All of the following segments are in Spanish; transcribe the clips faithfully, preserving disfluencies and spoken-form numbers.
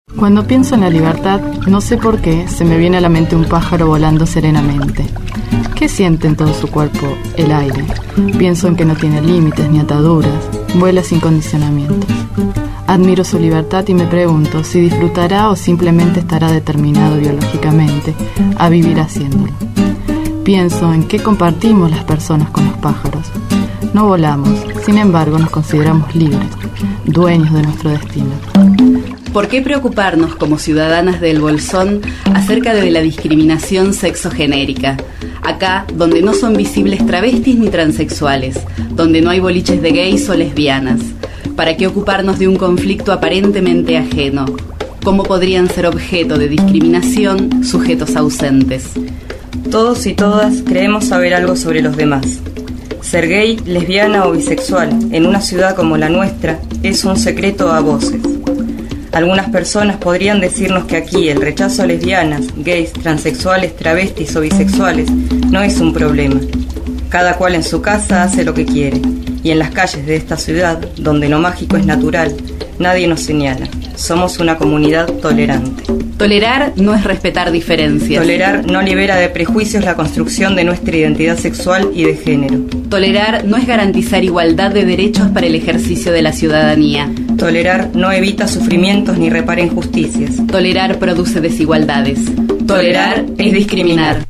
Cuando pienso en la libertad, no sé por qué se me viene a la mente un pájaro volando serenamente. ¿Qué siente en todo su cuerpo el aire? Pienso en que no tiene límites ni ataduras, vuela sin condicionamientos. Admiro su libertad y me pregunto si disfrutará o simplemente estará determinado biológicamente a vivir haciéndolo. Pienso en qué compartimos las personas con los pájaros. No volamos, sin embargo nos consideramos libres, dueños de nuestro destino. ¿Por qué preocuparnos como ciudadanas del Bolsón acerca de la discriminación sexogenérica? Acá, donde no son visibles travestis ni transexuales, donde no hay boliches de gays o lesbianas. ¿Para qué ocuparnos de un conflicto aparentemente ajeno? ¿Cómo podrían ser objeto de discriminación sujetos ausentes? Todos y todas creemos saber algo sobre los demás. Ser gay, lesbiana o bisexual en una ciudad como la nuestra es un secreto a voces. Algunas personas podrían decirnos que aquí el rechazo a lesbianas, gays, transexuales, travestis o bisexuales no es un problema. Cada cual en su casa hace lo que quiere, y en las calles de esta ciudad, donde lo mágico es natural, nadie nos señala. Somos una comunidad tolerante. Tolerar no es respetar diferencias. Tolerar no libera de prejuicios la construcción de nuestra identidad sexual y de género. Tolerar no es garantizar igualdad de derechos para el ejercicio de la ciudadanía. Tolerar no evita sufrimientos ni repara injusticias. Tolerar produce desigualdades. Tolerar es discriminar.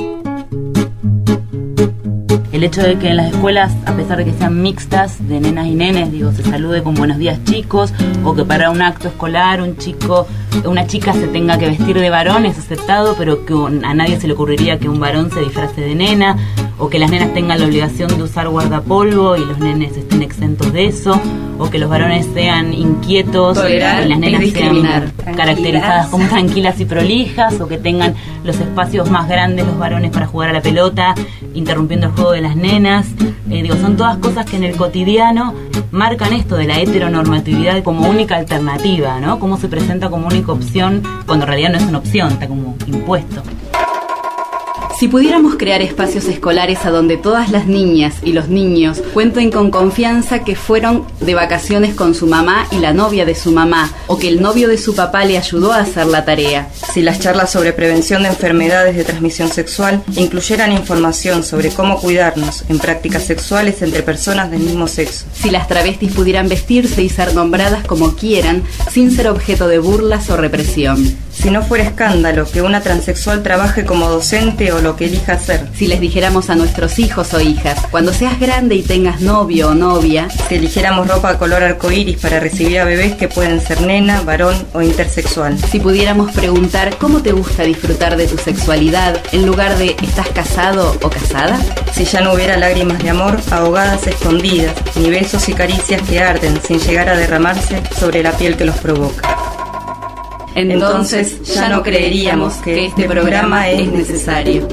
El hecho de que en las escuelas, a pesar de que sean mixtas, de nenas y nenes, digo, se salude con buenos días chicos, o que para un acto escolar un chico, una chica se tenga que vestir de varón es aceptado, pero que a nadie se le ocurriría que un varón se disfrace de nena, o que las nenas tengan la obligación de usar guardapolvo y los nenes estén exentos de eso, o que los varones sean inquietos Tolerar y las nenas discriminar. sean caracterizadas como tranquilas y prolijas, o que tengan los espacios más grandes los varones para jugar a la pelota, interrumpiendo el juego de las nenas. Eh, digo, son todas cosas que en el cotidiano marcan esto de la heteronormatividad como única alternativa, ¿no? Cómo se presenta como única opción cuando en realidad no es una opción, está como impuesto. Si pudiéramos crear espacios escolares a donde todas las niñas y los niños cuenten con confianza que fueron de vacaciones con su mamá y la novia de su mamá, o que el novio de su papá le ayudó a hacer la tarea. Si las charlas sobre prevención de enfermedades de transmisión sexual incluyeran información sobre cómo cuidarnos en prácticas sexuales entre personas del mismo sexo. Si las travestis pudieran vestirse y ser nombradas como quieran, sin ser objeto de burlas o represión. Si no fuera escándalo que una transexual trabaje como docente o lo que elija hacer. Si les dijéramos a nuestros hijos o hijas, cuando seas grande y tengas novio o novia. Si eligiéramos ropa color arcoíris para recibir a bebés que pueden ser nena, varón o intersexual. Si pudiéramos preguntar cómo te gusta disfrutar de tu sexualidad en lugar de ¿estás casado o casada? Si ya no hubiera lágrimas de amor ahogadas escondidas, ni besos y caricias que arden sin llegar a derramarse sobre la piel que los provoca. Entonces ya no creeríamos que este programa es necesario.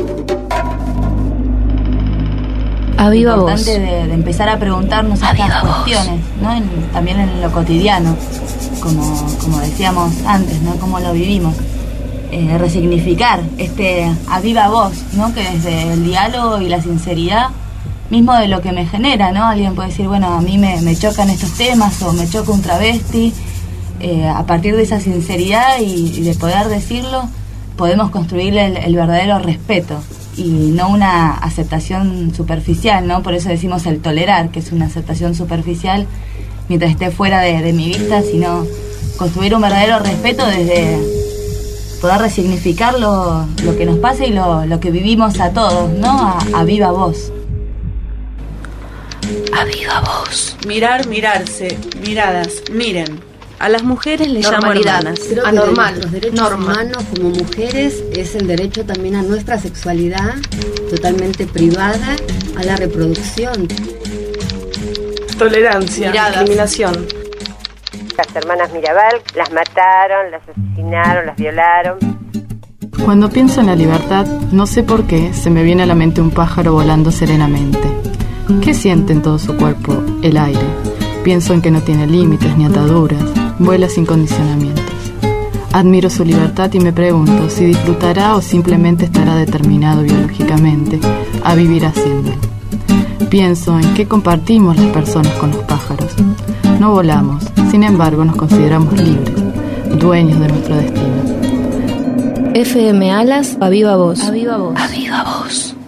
A viva voz. Es importante de, de empezar a preguntarnos A estas viva voz. cuestiones, ¿no? En, también en lo cotidiano, como, como decíamos antes, ¿no? Cómo lo vivimos. Eh, resignificar este a viva voz, ¿no? Que desde el diálogo y la sinceridad mismo de lo que me genera, ¿no? Alguien puede decir, bueno, a mí me, me chocan estos temas o me choca un travesti. Eh, a partir de esa sinceridad y, y de poder decirlo, podemos construir el, el verdadero respeto y no una aceptación superficial, ¿no? Por eso decimos el tolerar, que es una aceptación superficial mientras esté fuera de, de mi vista, sino construir un verdadero respeto desde poder resignificar lo, lo que nos pasa y lo, lo que vivimos a todos, ¿no? A, a viva voz. A viva voz. Mirar, mirarse, miradas, miren. A las mujeres les llamo Normalidad. hermanas. Creo que Anormal. de los derechos Norma. humanos como mujeres es el derecho también a nuestra sexualidad totalmente privada, a la reproducción. Tolerancia, Miradas. discriminación. Las hermanas Mirabal las mataron, las asesinaron, las violaron. Cuando pienso en la libertad, no sé por qué se me viene a la mente un pájaro volando serenamente. ¿Qué siente en todo su cuerpo el aire? Pienso en que no tiene límites ni ataduras, vuela sin condicionamientos. Admiro su libertad y me pregunto si disfrutará o simplemente estará determinado biológicamente a vivir haciéndolo. Pienso en qué compartimos las personas con los pájaros. No volamos, sin embargo nos consideramos libres, dueños de nuestro destino. F M Alas, a viva voz. A viva voz. A viva voz.